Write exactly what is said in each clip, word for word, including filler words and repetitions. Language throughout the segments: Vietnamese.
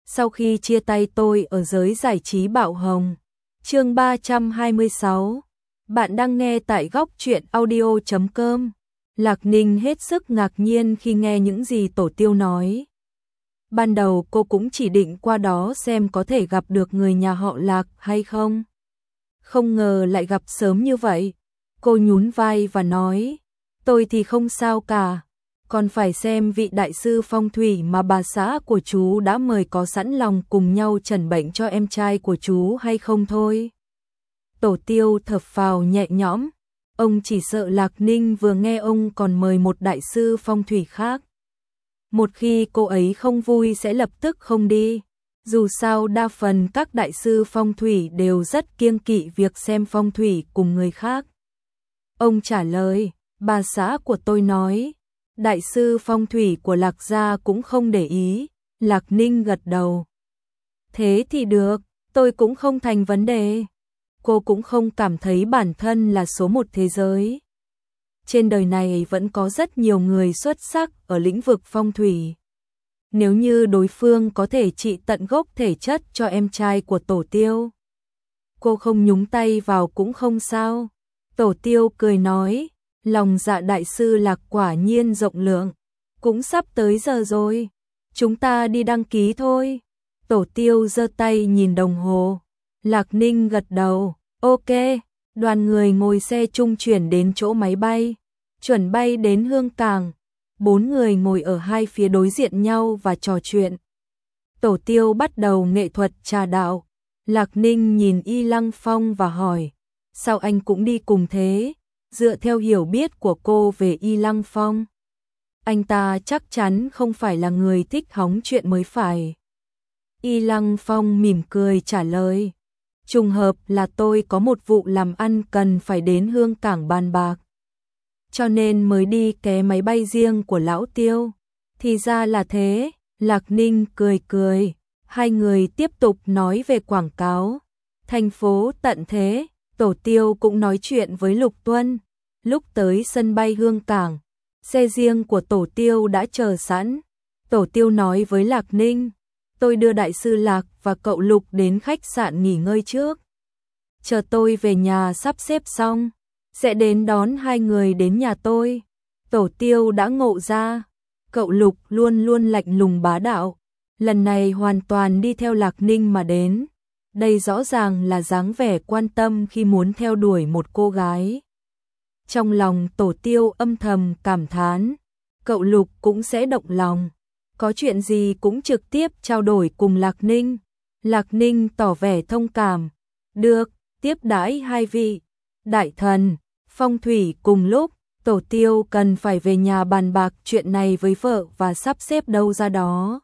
Sau khi chia tay tôi ở giới giải trí Bạo Hồng. Chương ba trăm hai mươi sáu. Bạn đang nghe tại góc truyện audio chấm com. Lạc Ninh hết sức ngạc nhiên khi nghe những gì Tổ Tiêu nói. Ban đầu cô cũng chỉ định qua đó xem có thể gặp được người nhà họ Lạc hay không. Không ngờ lại gặp sớm như vậy. Cô nhún vai và nói, tôi thì không sao cả, còn phải xem vị đại sư phong thủy mà bà xã của chú đã mời có sẵn lòng cùng nhau trần bệnh cho em trai của chú hay không thôi. Tổ Tiêu thở phào nhẹ nhõm, ông chỉ sợ Lạc Ninh vừa nghe ông còn mời một đại sư phong thủy khác. Một khi cô ấy không vui sẽ lập tức không đi. Dù sao đa phần các đại sư phong thủy đều rất kiêng kỵ việc xem phong thủy cùng người khác. Ông trả lời, bà xã của tôi nói, đại sư phong thủy của Lạc gia cũng không để ý. Lạc Ninh gật đầu. Thế thì được, tôi cũng không thành vấn đề. Cô cũng không cảm thấy bản thân là số một thế giới. Trên đời này vẫn có rất nhiều người xuất sắc ở lĩnh vực phong thủy. Nếu như đối phương có thể trị tận gốc thể chất cho em trai của Tổ Tiêu, cô không nhúng tay vào cũng không sao. Tổ Tiêu cười nói, lòng dạ đại sư Lạc quả nhiên rộng lượng, cũng sắp tới giờ rồi, chúng ta đi đăng ký thôi. Tổ Tiêu giơ tay nhìn đồng hồ. Lạc Ninh gật đầu, ok. Đoàn người ngồi xe trung chuyển đến chỗ máy bay, chuẩn bay đến Hương Cảng. Bốn người ngồi ở hai phía đối diện nhau và trò chuyện. Tổ Tiêu bắt đầu nghệ thuật trà đạo. Lạc Ninh nhìn Y Lăng Phong và hỏi, sao anh cũng đi cùng thế? Dựa theo hiểu biết của cô về Y Lăng Phong, anh ta chắc chắn không phải là người thích hóng chuyện mới phải. Y Lăng Phong mỉm cười trả lời, trùng hợp là tôi có một vụ làm ăn cần phải đến Hương Cảng bàn bạc, cho nên mới đi ké máy bay riêng của lão Tiêu. Thì ra là thế. Lạc Ninh cười cười. Hai người tiếp tục nói về quảng cáo. Thành phố tận thế. Tổ Tiêu cũng nói chuyện với Lục Tuân. Lúc tới sân bay Hương Cảng, xe riêng của Tổ Tiêu đã chờ sẵn. Tổ Tiêu nói với Lạc Ninh, tôi đưa đại sư Lạc và cậu Lục đến khách sạn nghỉ ngơi trước. Chờ tôi về nhà sắp xếp xong, sẽ đến đón hai người đến nhà tôi. Tổ Tiêu đã ngộ ra, cậu Lục luôn luôn lạnh lùng bá đạo, lần này hoàn toàn đi theo Lạc Ninh mà đến. Đây rõ ràng là dáng vẻ quan tâm khi muốn theo đuổi một cô gái. Trong lòng Tổ Tiêu âm thầm cảm thán, cậu Lục cũng sẽ động lòng, có chuyện gì cũng trực tiếp trao đổi cùng Lạc Ninh. Lạc Ninh tỏ vẻ thông cảm, được, tiếp đãi hai vị đại thần phong thủy cùng lúc. Tổ Tiêu cần phải về nhà bàn bạc chuyện này với vợ và sắp xếp đâu ra đó.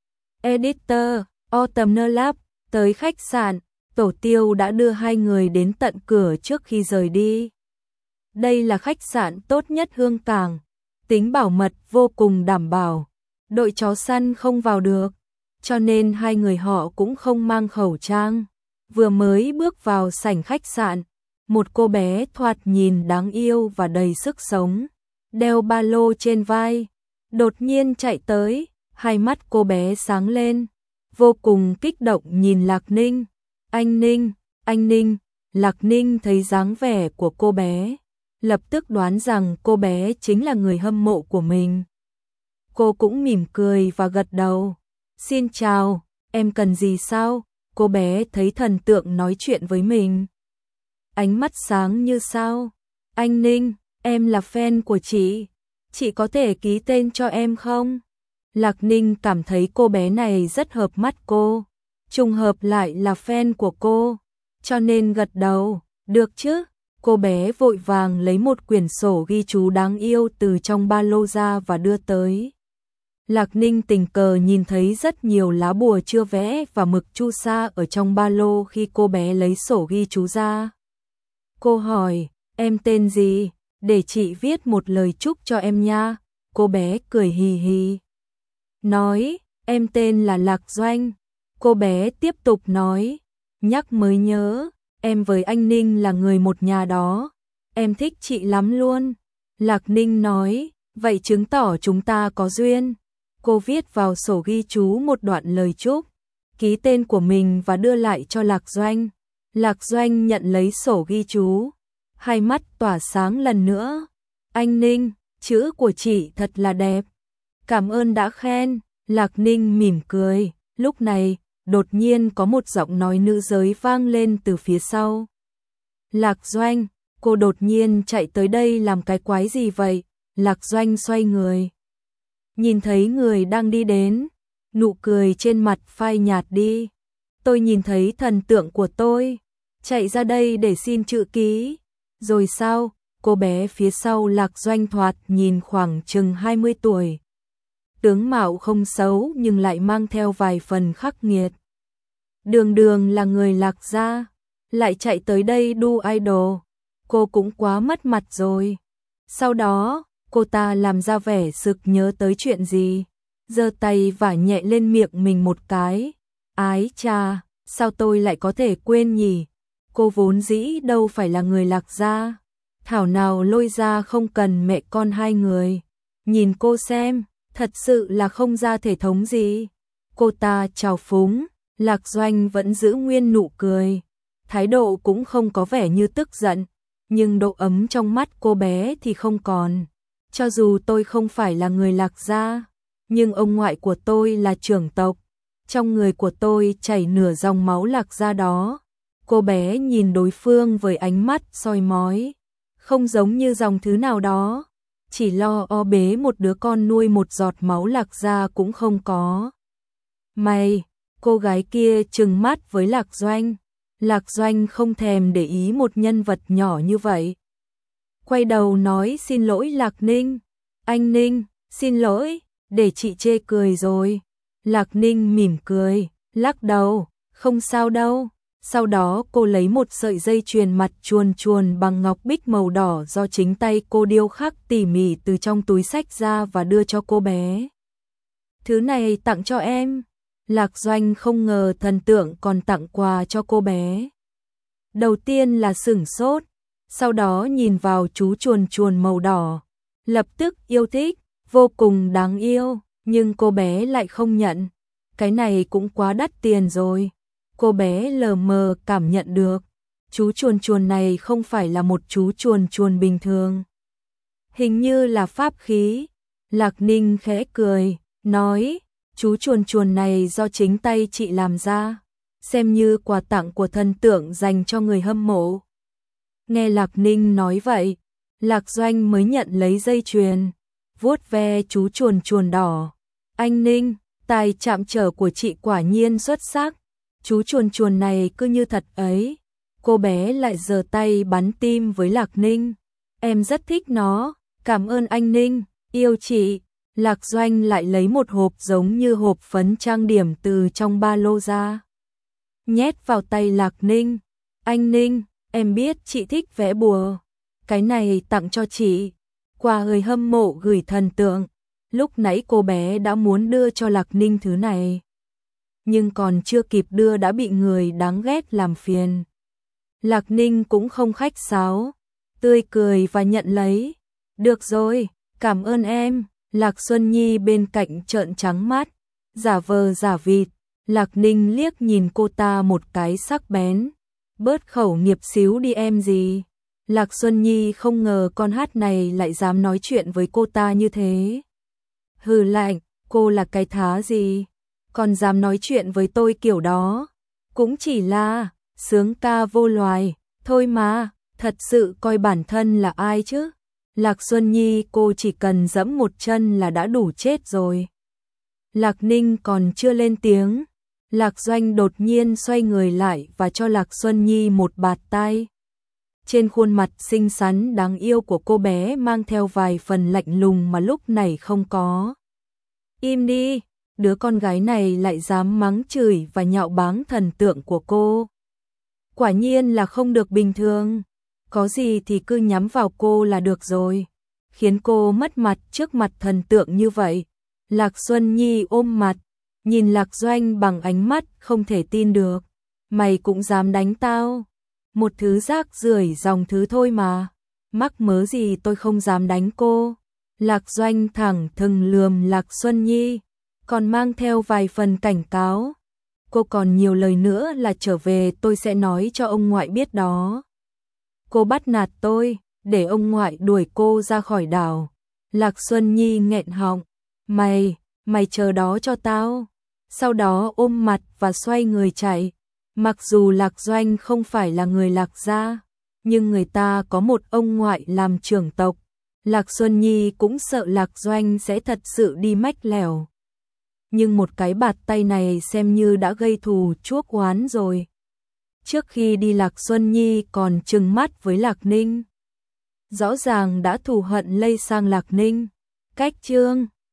Editor, Autumn Lab, tới khách sạn, Tổ Tiêu đã đưa hai người đến tận cửa trước khi rời đi. Đây là khách sạn tốt nhất Hương Cảng, tính bảo mật vô cùng đảm bảo, đội chó săn không vào được, cho nên hai người họ cũng không mang khẩu trang. Vừa mới bước vào sảnh khách sạn, một cô bé thoạt nhìn đáng yêu và đầy sức sống, đeo ba lô trên vai, đột nhiên chạy tới, hai mắt cô bé sáng lên, vô cùng kích động nhìn Lạc Ninh. Anh Ninh, anh Ninh. Lạc Ninh thấy dáng vẻ của cô bé, lập tức đoán rằng cô bé chính là người hâm mộ của mình. Cô cũng mỉm cười và gật đầu. Xin chào, em cần gì sao? Cô bé thấy thần tượng nói chuyện với mình, ánh mắt sáng như sao. Anh Ninh, em là fan của chị, chị có thể ký tên cho em không? Lạc Ninh cảm thấy cô bé này rất hợp mắt cô, trùng hợp lại là fan của cô, cho nên gật đầu, được chứ. Cô bé vội vàng lấy một quyển sổ ghi chú đáng yêu từ trong ba lô ra và đưa tới. Lạc Ninh tình cờ nhìn thấy rất nhiều lá bùa chưa vẽ và mực chu sa ở trong ba lô khi cô bé lấy sổ ghi chú ra. Cô hỏi, em tên gì? Để chị viết một lời chúc cho em nha. Cô bé cười hì hì, nói, em tên là Lạc Doanh. Cô bé tiếp tục nói, nhắc mới nhớ, em với anh Ninh là người một nhà đó, em thích chị lắm luôn. Lạc Ninh nói, vậy chứng tỏ chúng ta có duyên. Cô viết vào sổ ghi chú một đoạn lời chúc. ký tên của mình và đưa lại cho Lạc Doanh. Lạc Doanh nhận lấy sổ ghi chú, hai mắt tỏa sáng lần nữa. Anh Ninh, chữ của chị thật là đẹp. Cảm ơn đã khen. Lạc Ninh mỉm cười. Lúc này, đột nhiên có một giọng nói nữ giới vang lên từ phía sau. Lạc Doanh, cô đột nhiên chạy tới đây làm cái quái gì vậy? Lạc Doanh xoay người. Nhìn thấy người đang đi đến, nụ cười trên mặt phai nhạt đi. Tôi nhìn thấy thần tượng của tôi, chạy ra đây để xin chữ ký. Rồi sao? Cô bé phía sau Lạc Doanh thoạt nhìn khoảng chừng hai mươi tuổi. Tướng mạo không xấu nhưng lại mang theo vài phần khắc nghiệt. Đường đường là người Lạc gia, lại chạy tới đây đu idol. Cô cũng quá mất mặt rồi. Sau đó, cô ta làm ra vẻ sực nhớ tới chuyện gì, giơ tay vả nhẹ lên miệng mình một cái. Ái chà, sao tôi lại có thể quên nhỉ? Cô vốn dĩ đâu phải là người Lạc gia. Thảo nào lôi ra không cần mẹ con hai người. Nhìn cô xem, thật sự là không ra thể thống gì. Cô ta trào phúng, Lạc Doanh vẫn giữ nguyên nụ cười. Thái độ cũng không có vẻ như tức giận, nhưng độ ấm trong mắt cô bé thì không còn. Cho dù tôi không phải là người Lạc gia, nhưng ông ngoại của tôi là trưởng tộc. Trong người của tôi chảy nửa dòng máu Lạc gia đó. Cô bé nhìn đối phương với ánh mắt soi mói. Không giống như dòng thứ nào đó. Chỉ lo o bế một đứa con nuôi một giọt máu Lạc gia cũng không có. Mày, cô gái kia trừng mắt với Lạc Doanh. Lạc Doanh không thèm để ý một nhân vật nhỏ như vậy. Quay đầu nói xin lỗi Lạc Ninh. Anh Ninh, xin lỗi, để chị chê cười rồi. Lạc Ninh mỉm cười, lắc đầu, không sao đâu. Sau đó cô lấy một sợi dây chuyền mặt chuồn chuồn bằng ngọc bích màu đỏ do chính tay cô điêu khắc tỉ mỉ từ trong túi xách ra và đưa cho cô bé. Thứ này tặng cho em. Lạc Doanh không ngờ thần tượng còn tặng quà cho cô bé. Đầu tiên là sửng sốt, sau đó nhìn vào chú chuồn chuồn màu đỏ, lập tức yêu thích, vô cùng đáng yêu, nhưng cô bé lại không nhận. Cái này cũng quá đắt tiền rồi. Cô bé lờ mờ cảm nhận được, chú chuồn chuồn này không phải là một chú chuồn chuồn bình thường. Hình như là pháp khí. Lạc Ninh khẽ cười, nói, chú chuồn chuồn này do chính tay chị làm ra, xem như quà tặng của thần tượng dành cho người hâm mộ. Nghe Lạc Ninh nói vậy, Lạc Doanh mới nhận lấy dây chuyền, vuốt ve chú chuồn chuồn đỏ. Anh Ninh, tài chạm trổ của chị quả nhiên xuất sắc. Chú chuồn chuồn này cứ như thật ấy. Cô bé lại giơ tay bắn tim với Lạc Ninh. Em rất thích nó, cảm ơn anh Ninh, yêu chị. Lạc Doanh lại lấy một hộp giống như hộp phấn trang điểm từ trong ba lô ra, nhét vào tay Lạc Ninh. Anh Ninh, em biết chị thích vẽ bùa. Cái này tặng cho chị. Quà người hâm mộ gửi thần tượng. Lúc nãy cô bé đã muốn đưa cho Lạc Ninh thứ này, nhưng còn chưa kịp đưa đã bị người đáng ghét làm phiền. Lạc Ninh cũng không khách sáo, tươi cười và nhận lấy. Được rồi, cảm ơn em. Lạc Xuân Nhi bên cạnh trợn trắng mắt, giả vờ giả vịt. Lạc Ninh liếc nhìn cô ta một cái sắc bén. Bớt khẩu nghiệp xíu đi em gì. Lạc Xuân Nhi không ngờ con hát này lại dám nói chuyện với cô ta như thế. Hừ lạnh, cô là cái thá gì? Còn dám nói chuyện với tôi kiểu đó? Cũng chỉ là sướng ca vô loài, thôi mà, thật sự coi bản thân là ai chứ? Lạc Xuân Nhi cô chỉ cần dẫm một chân là đã đủ chết rồi. Lạc Ninh còn chưa lên tiếng, Lạc Doanh đột nhiên xoay người lại và cho Lạc Xuân Nhi một bạt tai. Trên khuôn mặt xinh xắn đáng yêu của cô bé mang theo vài phần lạnh lùng mà lúc này không có. Im đi, đứa con gái này lại dám mắng chửi và nhạo báng thần tượng của cô. Quả nhiên là không được bình thường. Có gì thì cứ nhắm vào cô là được rồi. Khiến cô mất mặt trước mặt thần tượng như vậy. Lạc Xuân Nhi ôm mặt, nhìn Lạc Doanh bằng ánh mắt không thể tin được. Mày cũng dám đánh tao? Một thứ rác rưởi dòng thứ thôi mà. Mắc mớ gì tôi không dám đánh cô. Lạc Doanh thẳng thừng lườm Lạc Xuân Nhi, còn mang theo vài phần cảnh cáo. cô còn nhiều lời nữa là trở về tôi sẽ nói cho ông ngoại biết đó. Cô bắt nạt tôi, để ông ngoại đuổi cô ra khỏi đảo. Lạc Xuân Nhi nghẹn họng, mày, mày chờ đó cho tao. Sau đó ôm mặt và xoay người chạy. Mặc dù Lạc Doanh không phải là người Lạc gia, nhưng người ta có một ông ngoại làm trưởng tộc. Lạc Xuân Nhi cũng sợ Lạc Doanh sẽ thật sự đi mách lẻo. Nhưng một cái bạt tay này xem như đã gây thù chuốc oán rồi. Trước khi đi Lạc Xuân Nhi còn trừng mắt với Lạc Ninh. Rõ ràng đã thù hận lây sang Lạc Ninh. Cách chương